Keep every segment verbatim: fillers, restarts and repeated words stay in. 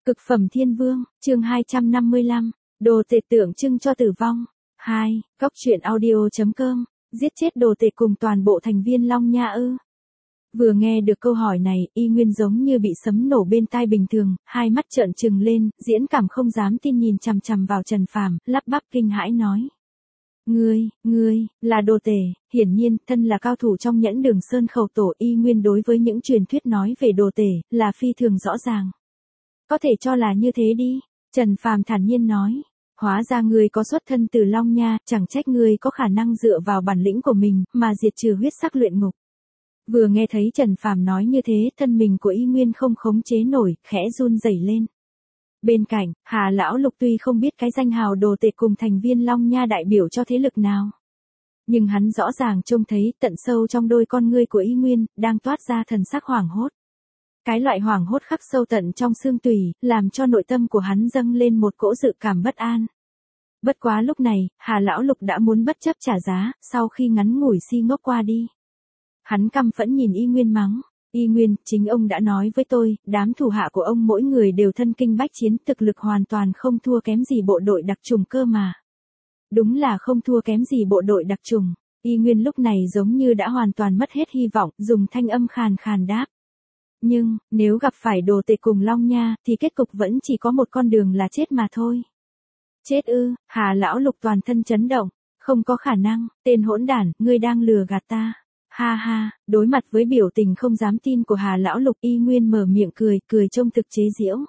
Cực phẩm thiên vương, chương hai trăm năm mươi lăm, đồ tể tượng trưng cho tử vong. hai. Góc truyện audio chấm com, giết chết đồ tể cùng toàn bộ thành viên Long Nha ư? Vừa nghe được câu hỏi này, Y Nguyên giống như bị sấm nổ bên tai bình thường, hai mắt trợn trừng lên, diễn cảm không dám tin nhìn chằm chằm vào Trần Phàm, lắp bắp kinh hãi nói. Ngươi, ngươi, là đồ tể. Hiển nhiên, thân là cao thủ trong Nhẫn Đường Sơn khẩu tổ, Y Nguyên đối với những truyền thuyết nói về đồ tể, là phi thường rõ ràng. Có thể cho là như thế đi, Trần Phàm thản nhiên nói. Hóa ra ngươi có xuất thân từ Long Nha, chẳng trách ngươi có khả năng dựa vào bản lĩnh của mình, mà diệt trừ huyết sắc luyện ngục. Vừa nghe thấy Trần Phàm nói như thế, thân mình của Y Nguyên không khống chế nổi, khẽ run rẩy lên. Bên cạnh, Hà Lão Lục tuy không biết cái danh hào đồ tể cùng thành viên Long Nha đại biểu cho thế lực nào. Nhưng hắn rõ ràng trông thấy tận sâu trong đôi con ngươi của Y Nguyên, đang toát ra thần sắc hoảng hốt. Cái loại hoảng hốt khắc sâu tận trong xương tủy, làm cho nội tâm của hắn dâng lên một cỗ dự cảm bất an. Bất quá lúc này, Hà Lão Lục đã muốn bất chấp trả giá, sau khi ngắn ngủi si ngốc qua đi. Hắn căm phẫn nhìn Y Nguyên mắng. Y Nguyên, chính ông đã nói với tôi, đám thủ hạ của ông mỗi người đều thân kinh bách chiến, thực lực hoàn toàn không thua kém gì bộ đội đặc trùng cơ mà. Đúng là không thua kém gì bộ đội đặc trùng. Y Nguyên lúc này giống như đã hoàn toàn mất hết hy vọng, dùng thanh âm khàn khàn đáp. Nhưng, nếu gặp phải đồ tể cùng Long Nha, thì kết cục vẫn chỉ có một con đường là chết mà thôi. Chết ư? Hà Lão Lục toàn thân chấn động. Không có khả năng, tên hỗn đản, ngươi đang lừa gạt ta. Ha ha, đối mặt với biểu tình không dám tin của Hà Lão Lục, Y Nguyên mở miệng cười, cười trông thực chế giễu.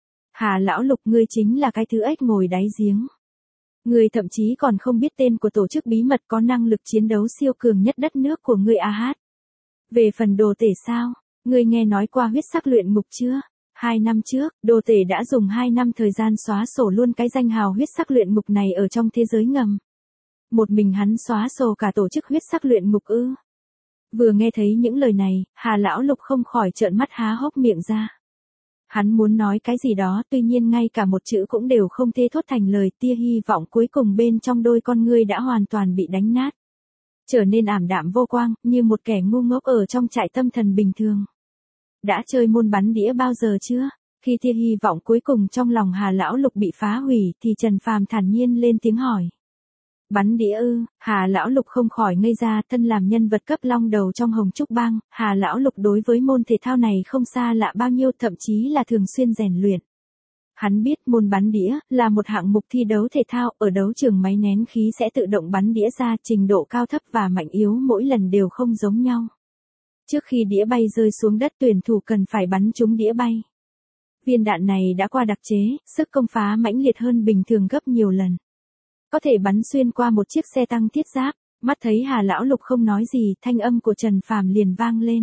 Hà Lão Lục, ngươi chính là cái thứ ếch ngồi đáy giếng. Ngươi thậm chí còn không biết tên của tổ chức bí mật có năng lực chiến đấu siêu cường nhất đất nước của ngươi a hát. Về phần đồ tể sao? Ngươi nghe nói qua huyết sắc luyện ngục chưa? Hai năm trước, đồ tể đã dùng hai năm thời gian xóa sổ luôn cái danh hào huyết sắc luyện ngục này ở trong thế giới ngầm. Một mình hắn xóa sổ cả tổ chức huyết sắc luyện ngục ư? Vừa nghe thấy những lời này, Hà Lão Lục không khỏi trợn mắt há hốc miệng ra. Hắn muốn nói cái gì đó, tuy nhiên ngay cả một chữ cũng đều không thể thốt thành lời, tia hy vọng cuối cùng bên trong đôi con ngươi đã hoàn toàn bị đánh nát. Trở nên ảm đạm vô quang, như một kẻ ngu ngốc ở trong trại tâm thần bình thường. Đã chơi môn bắn đĩa bao giờ chưa? Khi tia hy vọng cuối cùng trong lòng Hà Lão Lục bị phá hủy, thì Trần Phàm thản nhiên lên tiếng hỏi. Bắn đĩa ư? Hà Lão Lục không khỏi ngây ra, thân làm nhân vật cấp long đầu trong Hồng Trúc Bang, Hà Lão Lục đối với môn thể thao này không xa lạ bao nhiêu, thậm chí là thường xuyên rèn luyện. Hắn biết môn bắn đĩa là một hạng mục thi đấu thể thao, ở đấu trường máy nén khí sẽ tự động bắn đĩa ra, trình độ cao thấp và mạnh yếu mỗi lần đều không giống nhau. Trước khi đĩa bay rơi xuống đất, tuyển thủ cần phải bắn trúng đĩa bay. Viên đạn này đã qua đặc chế, sức công phá mãnh liệt hơn bình thường gấp nhiều lần. Có thể bắn xuyên qua một chiếc xe tăng thiết giáp. Mắt thấy Hà Lão Lục không nói gì, thanh âm của Trần Phàm liền vang lên.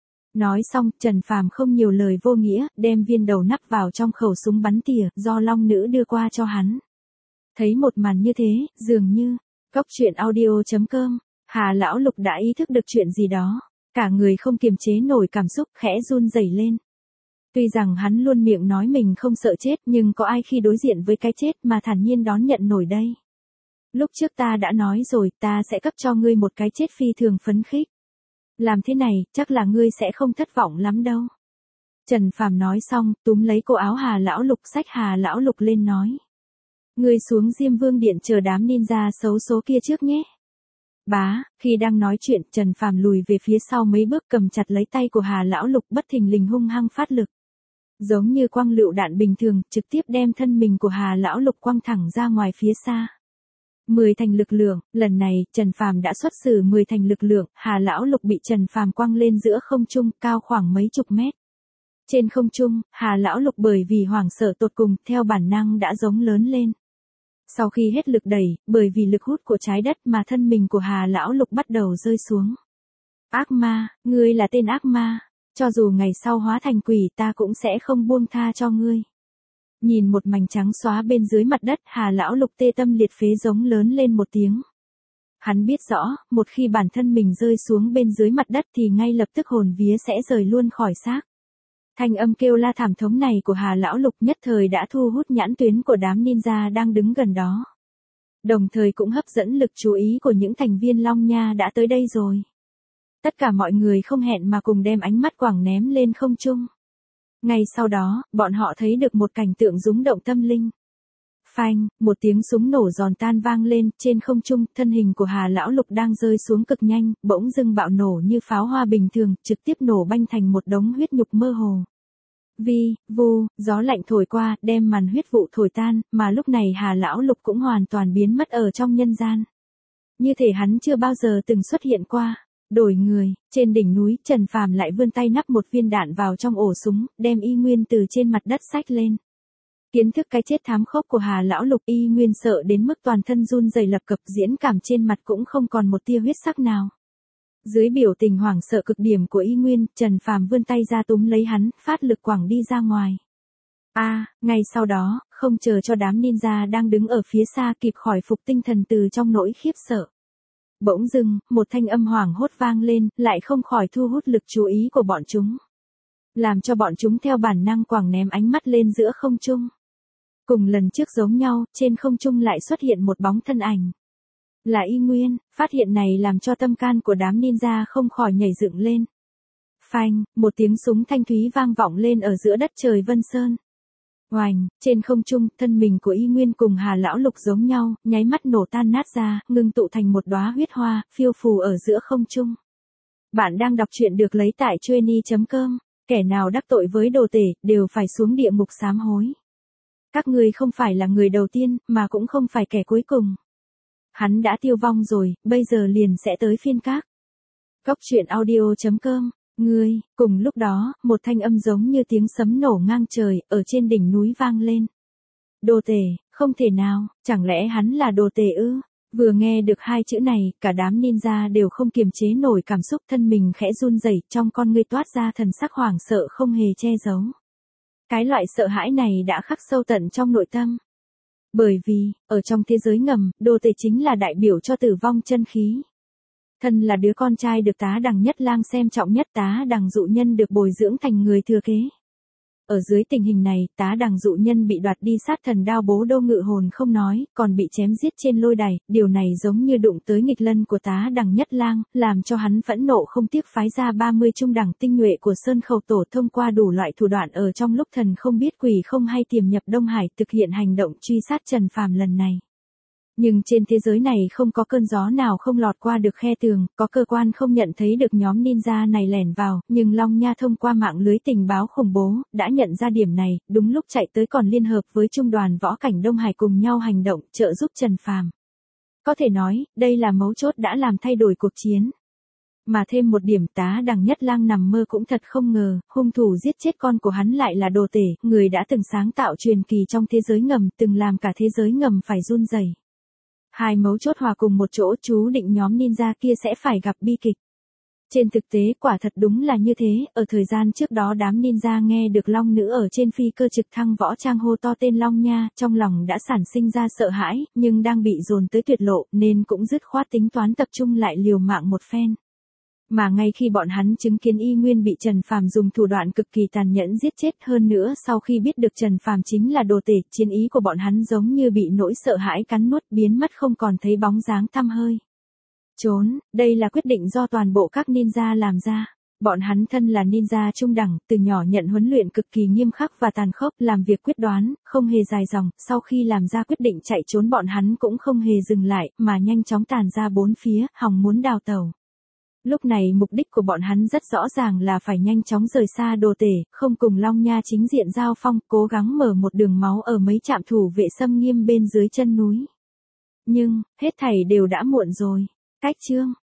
Nói xong, Trần Phàm không nhiều lời vô nghĩa, đem viên đầu nắp vào trong khẩu súng bắn tỉa, do Long Nữ đưa qua cho hắn. Thấy một màn như thế, dường như, góc truyện audio chấm com, Hà Lão Lục đã ý thức được chuyện gì đó. Cả người không kiềm chế nổi cảm xúc, khẽ run rẩy lên. Tuy rằng hắn luôn miệng nói mình không sợ chết, nhưng có ai khi đối diện với cái chết mà thản nhiên đón nhận nổi đây? Lúc trước ta đã nói rồi, ta sẽ cấp cho ngươi một cái chết phi thường phấn khích. Làm thế này, chắc là ngươi sẽ không thất vọng lắm đâu. Trần Phàm nói xong, túm lấy cổ áo Hà Lão Lục, xách Hà Lão Lục lên nói. Ngươi xuống Diêm Vương Điện chờ đám ninja xấu số kia trước nhé. Bá, khi đang nói chuyện, Trần Phàm lùi về phía sau mấy bước, cầm chặt lấy tay của Hà Lão Lục, bất thình lình hung hăng phát lực. Giống như quang lựu đạn bình thường, trực tiếp đem thân mình của Hà Lão Lục quăng thẳng ra ngoài phía xa. Mười thành lực lượng, lần này, Trần Phàm đã xuất xử mười thành lực lượng, Hà Lão Lục bị Trần Phàm quăng lên giữa không trung, cao khoảng mấy chục mét. Trên không trung, Hà Lão Lục bởi vì hoảng sợ tột cùng, theo bản năng đã giống lớn lên. Sau khi hết lực đẩy, bởi vì lực hút của trái đất mà thân mình của Hà Lão Lục bắt đầu rơi xuống. Ác ma, ngươi là tên ác ma, cho dù ngày sau hóa thành quỷ ta cũng sẽ không buông tha cho ngươi. Nhìn một mảnh trắng xóa bên dưới mặt đất, Hà Lão Lục tê tâm liệt phế giống lớn lên một tiếng. Hắn biết rõ, một khi bản thân mình rơi xuống bên dưới mặt đất thì ngay lập tức hồn vía sẽ rời luôn khỏi xác. Thanh âm kêu la thảm thống này của Hà Lão Lục nhất thời đã thu hút nhãn tuyến của đám ninja đang đứng gần đó. Đồng thời cũng hấp dẫn lực chú ý của những thành viên Long Nha đã tới đây rồi. Tất cả mọi người không hẹn mà cùng đem ánh mắt quẳng ném lên không trung. Ngay sau đó, bọn họ thấy được một cảnh tượng rúng động tâm linh. Phanh, một tiếng súng nổ giòn tan vang lên, trên không trung, thân hình của Hà Lão Lục đang rơi xuống cực nhanh, bỗng dưng bạo nổ như pháo hoa bình thường, trực tiếp nổ banh thành một đống huyết nhục mơ hồ. Vi, vu, gió lạnh thổi qua, đem màn huyết vụ thổi tan, mà lúc này Hà Lão Lục cũng hoàn toàn biến mất ở trong nhân gian. Như thể hắn chưa bao giờ từng xuất hiện qua. Đổi người, trên đỉnh núi, Trần Phàm lại vươn tay nắp một viên đạn vào trong ổ súng, đem Y Nguyên từ trên mặt đất xách lên. Kiến thức cái chết thám khốc của Hà Lão Lục, Y Nguyên sợ đến mức toàn thân run rẩy lập cập, diễn cảm trên mặt cũng không còn một tia huyết sắc nào. Dưới biểu tình hoảng sợ cực điểm của Y Nguyên, Trần Phàm vươn tay ra túm lấy hắn, phát lực quẳng đi ra ngoài. A, à, ngay sau đó, không chờ cho đám ninja đang đứng ở phía xa kịp khỏi phục tinh thần từ trong nỗi khiếp sợ. Bỗng dưng, một thanh âm hoảng hốt vang lên, lại không khỏi thu hút lực chú ý của bọn chúng. Làm cho bọn chúng theo bản năng quẳng ném ánh mắt lên giữa không trung. Cùng lần trước giống nhau, trên không trung lại xuất hiện một bóng thân ảnh. Là Y Nguyên, phát hiện này làm cho tâm can của đám ninja không khỏi nhảy dựng lên. Phanh, một tiếng súng thanh thúy vang vọng lên ở giữa đất trời Vân Sơn. Oành, trên không trung, thân mình của Y Nguyên cùng Hà Lão Lục giống nhau, nháy mắt nổ tan nát ra, ngưng tụ thành một đóa huyết hoa, phiêu phù ở giữa không trung. Bạn đang đọc truyện được lấy tại chueny chấm com, kẻ nào đắc tội với đồ tể, đều phải xuống địa ngục sám hối. Các ngươi không phải là người đầu tiên, mà cũng không phải kẻ cuối cùng. Hắn đã tiêu vong rồi, bây giờ liền sẽ tới phiên các. Góc truyện audio chấm com. Ngươi, cùng lúc đó, một thanh âm giống như tiếng sấm nổ ngang trời, ở trên đỉnh núi vang lên. Đồ tể, không thể nào, chẳng lẽ hắn là đồ tể ư? Vừa nghe được hai chữ này, cả đám ninja đều không kiềm chế nổi cảm xúc, thân mình khẽ run rẩy, trong con ngươi toát ra thần sắc hoảng sợ không hề che giấu. Cái loại sợ hãi này đã khắc sâu tận trong nội tâm. Bởi vì, ở trong thế giới ngầm, đồ tể chính là đại biểu cho tử vong chân khí. Thân là đứa con trai được Tá Đằng Nhất Lang xem trọng nhất, Tá Đằng Dụ Nhân được bồi dưỡng thành người thừa kế. Ở dưới tình hình này, Tá Đằng Dụ Nhân bị đoạt đi sát thần đao bố đô ngự hồn không nói, còn bị chém giết trên lôi đài, điều này giống như đụng tới nghịch lân của Tá Đằng Nhất Lang, làm cho hắn phẫn nộ không tiếc phái ra ba mươi trung đẳng tinh nhuệ của Sơn Khẩu Tổ thông qua đủ loại thủ đoạn ở trong lúc thần không biết quỷ không hay tiềm nhập Đông Hải thực hiện hành động truy sát Trần Phàm lần này. Nhưng trên thế giới này không có cơn gió nào không lọt qua được khe tường, có cơ quan không nhận thấy được nhóm ninja này lẻn vào, nhưng Long Nha thông qua mạng lưới tình báo khủng bố, đã nhận ra điểm này, đúng lúc chạy tới còn liên hợp với trung đoàn võ cảnh Đông Hải cùng nhau hành động, trợ giúp Trần Phàm. Có thể nói, đây là mấu chốt đã làm thay đổi cuộc chiến. Mà thêm một điểm, Tá Đằng Nhất Lang nằm mơ cũng thật không ngờ, hung thủ giết chết con của hắn lại là đồ tể, người đã từng sáng tạo truyền kỳ trong thế giới ngầm, từng làm cả thế giới ngầm phải run rẩy. Hai mấu chốt hòa cùng một chỗ, chú định nhóm ninja kia sẽ phải gặp bi kịch. Trên thực tế quả thật đúng là như thế, ở thời gian trước đó đám ninja nghe được Long Nữ ở trên phi cơ trực thăng võ trang hô to tên Long Nha, trong lòng đã sản sinh ra sợ hãi, nhưng đang bị dồn tới tuyệt lộ, nên cũng dứt khoát tính toán tập trung lại liều mạng một phen. Mà ngay khi bọn hắn chứng kiến Y Nguyên bị Trần Phàm dùng thủ đoạn cực kỳ tàn nhẫn giết chết, hơn nữa sau khi biết được Trần Phàm chính là đồ tể, chiến ý của bọn hắn giống như bị nỗi sợ hãi cắn nuốt, biến mất không còn thấy bóng dáng tăm hơi. Trốn, đây là quyết định do toàn bộ các ninja làm ra. Bọn hắn thân là ninja trung đẳng, từ nhỏ nhận huấn luyện cực kỳ nghiêm khắc và tàn khốc, làm việc quyết đoán, không hề dài dòng, sau khi làm ra quyết định chạy trốn bọn hắn cũng không hề dừng lại, mà nhanh chóng tàn ra bốn phía, hòng muốn đào tẩu. Lúc này mục đích của bọn hắn rất rõ ràng là phải nhanh chóng rời xa đồ tể, không cùng Long Nha chính diện giao phong, cố gắng mở một đường máu ở mấy trạm thủ vệ xâm nghiêm bên dưới chân núi. Nhưng, hết thảy đều đã muộn rồi. Cách chương